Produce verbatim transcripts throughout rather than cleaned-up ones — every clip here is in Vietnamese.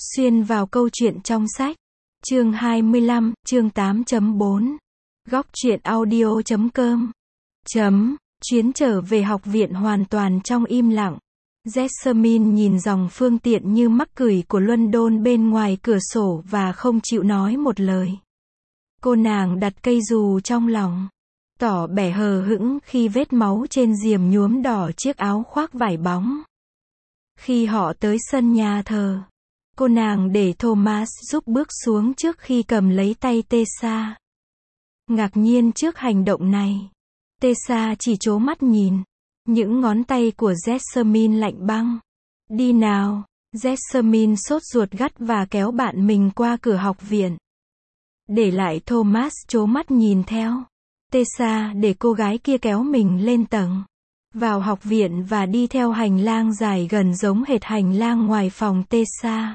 Xuyên vào câu chuyện trong sách. Chương hai mươi lăm, chương tám chấm bốn. Góc truyện audio chấm com. Chấm. Chuyến trở về học viện hoàn toàn trong im lặng. Jessamine nhìn dòng phương tiện như mắc cười của London bên ngoài cửa sổ và không chịu nói một lời. Cô nàng đặt cây dù trong lòng, tỏ vẻ hờ hững khi vết máu trên diềm nhuốm đỏ chiếc áo khoác vải bóng. Khi họ tới sân nhà thờ, cô nàng để Thomas giúp bước xuống trước khi cầm lấy tay Tessa. Ngạc nhiên trước hành động này, Tessa chỉ trố mắt nhìn. Những ngón tay của Jessamine lạnh băng. Đi nào. Jessamine sốt ruột gắt và kéo bạn mình qua cửa học viện. Để lại Thomas trố mắt nhìn theo. Tessa để cô gái kia kéo mình lên tầng, vào học viện và đi theo hành lang dài gần giống hệt hành lang ngoài phòng Tessa.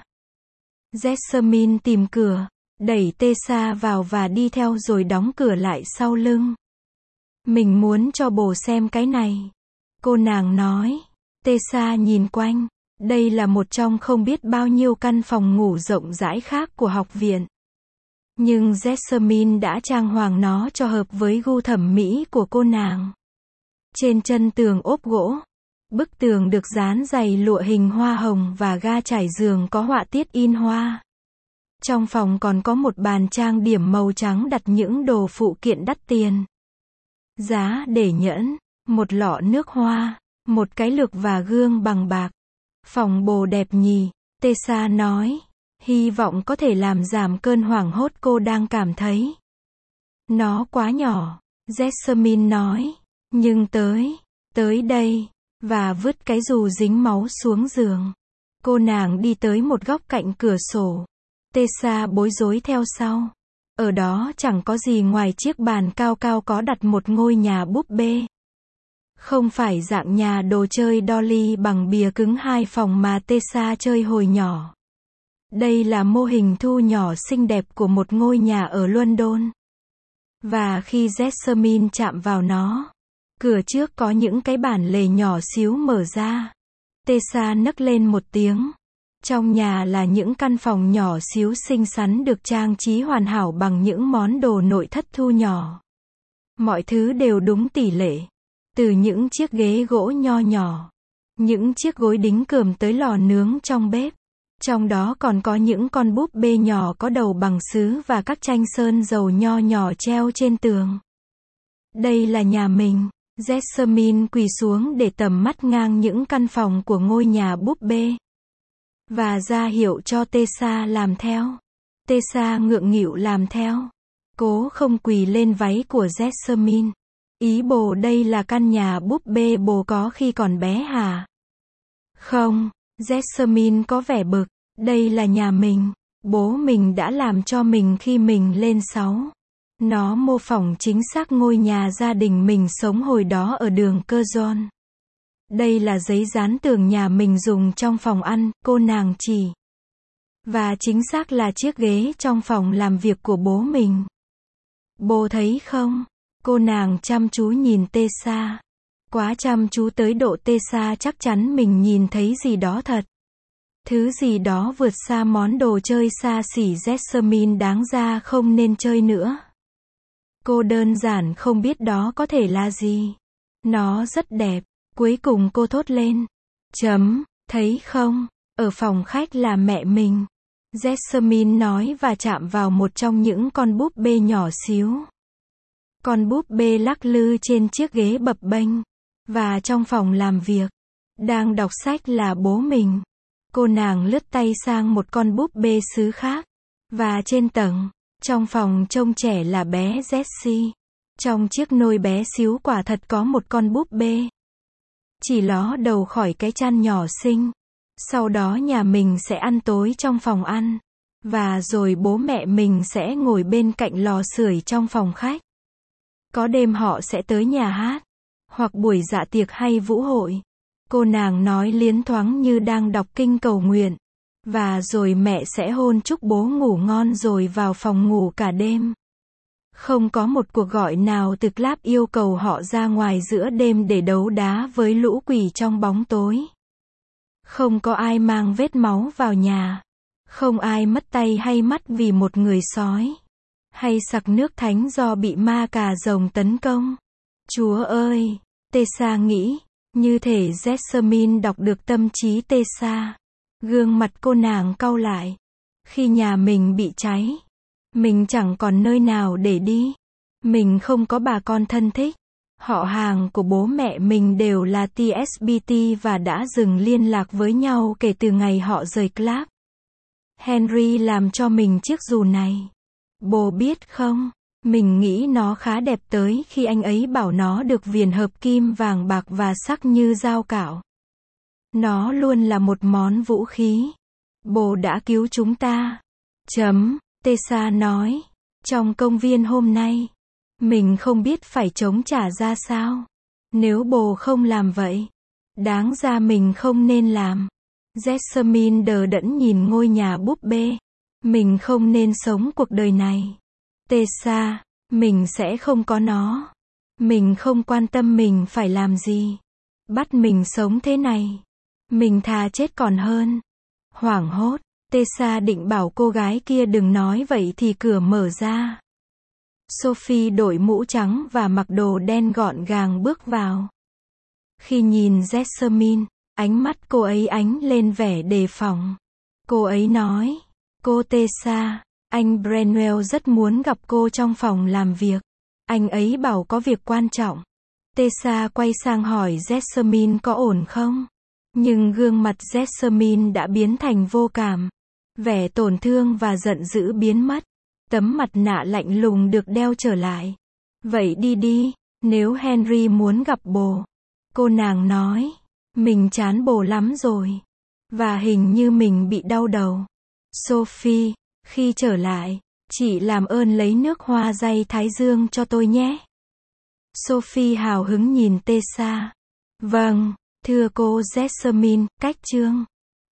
Jessamine tìm cửa, đẩy Tessa vào và đi theo rồi đóng cửa lại sau lưng. Mình muốn cho bồ xem cái này, cô nàng nói. Tessa nhìn quanh. Đây là một trong không biết bao nhiêu căn phòng ngủ rộng rãi khác của học viện. Nhưng Jessamine đã trang hoàng nó cho hợp với gu thẩm mỹ của cô nàng. Trên chân tường ốp gỗ, bức tường được dán dày lụa hình hoa hồng và ga trải giường có họa tiết in hoa. Trong phòng còn có một bàn trang điểm màu trắng đặt những đồ phụ kiện đắt tiền. Giá để nhẫn, một lọ nước hoa, một cái lược và gương bằng bạc. Phòng bồ đẹp nhỉ, Tessa nói. Hy vọng có thể làm giảm cơn hoảng hốt cô đang cảm thấy. Nó quá nhỏ, Jessamine nói. Nhưng tới, tới đây, và vứt cái dù dính máu xuống giường. Cô nàng đi tới một góc cạnh cửa sổ. Tessa bối rối theo sau. Ở đó chẳng có gì ngoài chiếc bàn cao cao có đặt một ngôi nhà búp bê. Không phải dạng nhà đồ chơi Dolly bằng bìa cứng hai phòng mà Tessa chơi hồi nhỏ. Đây là mô hình thu nhỏ xinh đẹp của một ngôi nhà ở London. Và khi Jessamine chạm vào nó, cửa trước có những cái bản lề nhỏ xíu mở ra. Tessa nấc lên một tiếng. Trong nhà là những căn phòng nhỏ xíu xinh xắn được trang trí hoàn hảo bằng những món đồ nội thất thu nhỏ. Mọi thứ đều đúng tỷ lệ. Từ những chiếc ghế gỗ nho nhỏ, những chiếc gối đính cườm tới lò nướng trong bếp. Trong đó còn có những con búp bê nhỏ có đầu bằng sứ và các tranh sơn dầu nho nhỏ treo trên tường. Đây là nhà mình. Jessamine quỳ xuống để tầm mắt ngang những căn phòng của ngôi nhà búp bê. Và ra hiệu cho Tessa làm theo. Tessa ngượng nghịu làm theo. Cố không quỳ lên váy của Jessamine. Ý bồ đây là căn nhà búp bê bồ có khi còn bé hả? Không. Jessamine có vẻ bực. Đây là nhà mình. Bố mình đã làm cho mình khi mình lên sáu. Nó mô phỏng chính xác ngôi nhà gia đình mình sống hồi đó ở đường Curzon. Đây là giấy dán tường nhà mình dùng trong phòng ăn, cô nàng chỉ. Và chính xác là chiếc ghế trong phòng làm việc của bố mình. Bố thấy không? Cô nàng chăm chú nhìn Tessa. Quá chăm chú tới độ Tessa chắc chắn mình nhìn thấy gì đó thật. Thứ gì đó vượt xa món đồ chơi xa xỉ Jessamine đáng ra không nên chơi nữa. Cô đơn giản không biết đó có thể là gì. Nó rất đẹp. Cuối cùng cô thốt lên. Chấm, thấy không? Ở phòng khách là mẹ mình. Jessamine nói và chạm vào một trong những con búp bê nhỏ xíu. Con búp bê lắc lư trên chiếc ghế bập bênh. Và trong phòng làm việc, đang đọc sách là bố mình. Cô nàng lướt tay sang một con búp bê sứ khác. Và trên tầng, trong phòng trông trẻ là bé Jessie. Trong chiếc nôi bé xíu quả thật có một con búp bê. Chỉ ló đầu khỏi cái chăn nhỏ xinh. Sau đó nhà mình sẽ ăn tối trong phòng ăn. Và rồi bố mẹ mình sẽ ngồi bên cạnh lò sưởi trong phòng khách. Có đêm họ sẽ tới nhà hát. Hoặc buổi dạ tiệc hay vũ hội. Cô nàng nói liến thoáng như đang đọc kinh cầu nguyện. Và rồi mẹ sẽ hôn chúc bố ngủ ngon rồi vào phòng ngủ cả đêm. Không có một cuộc gọi nào từ club yêu cầu họ ra ngoài giữa đêm để đấu đá với lũ quỷ trong bóng tối. Không có ai mang vết máu vào nhà. Không ai mất tay hay mắt vì một người sói. Hay sặc nước thánh do bị ma cà rồng tấn công. Chúa ơi! Tessa nghĩ. Như thể Jessamine đọc được tâm trí Tessa. Gương mặt cô nàng cau lại. Khi nhà mình bị cháy, mình chẳng còn nơi nào để đi. Mình không có bà con thân thích. Họ hàng của bố mẹ mình đều là tê ét bê tê và đã dừng liên lạc với nhau kể từ ngày họ rời club. Henry làm cho mình chiếc dù này. Bố biết không, mình nghĩ nó khá đẹp tới khi anh ấy bảo nó được viền hợp kim vàng bạc và sắc như dao cạo. Nó luôn là một món vũ khí. Bố đã cứu chúng ta. Chấm, Tessa nói. Trong công viên hôm nay, mình không biết phải chống trả ra sao. Nếu bố không làm vậy, đáng ra mình không nên làm. Jessamine đờ đẫn nhìn ngôi nhà búp bê. Mình không nên sống cuộc đời này. Tessa, mình sẽ không có nó. Mình không quan tâm mình phải làm gì. Bắt mình sống thế này. Mình thà chết còn hơn. Hoảng hốt, Tessa định bảo cô gái kia đừng nói vậy thì cửa mở ra. Sophie đội mũ trắng và mặc đồ đen gọn gàng bước vào. Khi nhìn Jessamine, ánh mắt cô ấy ánh lên vẻ đề phòng. Cô ấy nói, cô Tessa, anh Brenwell rất muốn gặp cô trong phòng làm việc. Anh ấy bảo có việc quan trọng. Tessa quay sang hỏi Jessamine có ổn không? Nhưng gương mặt Jessamine đã biến thành vô cảm. Vẻ tổn thương và giận dữ biến mất. Tấm mặt nạ lạnh lùng được đeo trở lại. Vậy đi đi, nếu Henry muốn gặp bồ. Cô nàng nói, mình chán bồ lắm rồi. Và hình như mình bị đau đầu. Sophie, khi trở lại, chị làm ơn lấy nước hoa day thái dương cho tôi nhé. Sophie hào hứng nhìn Tessa. Vâng, thưa cô Jessamine, cách chương.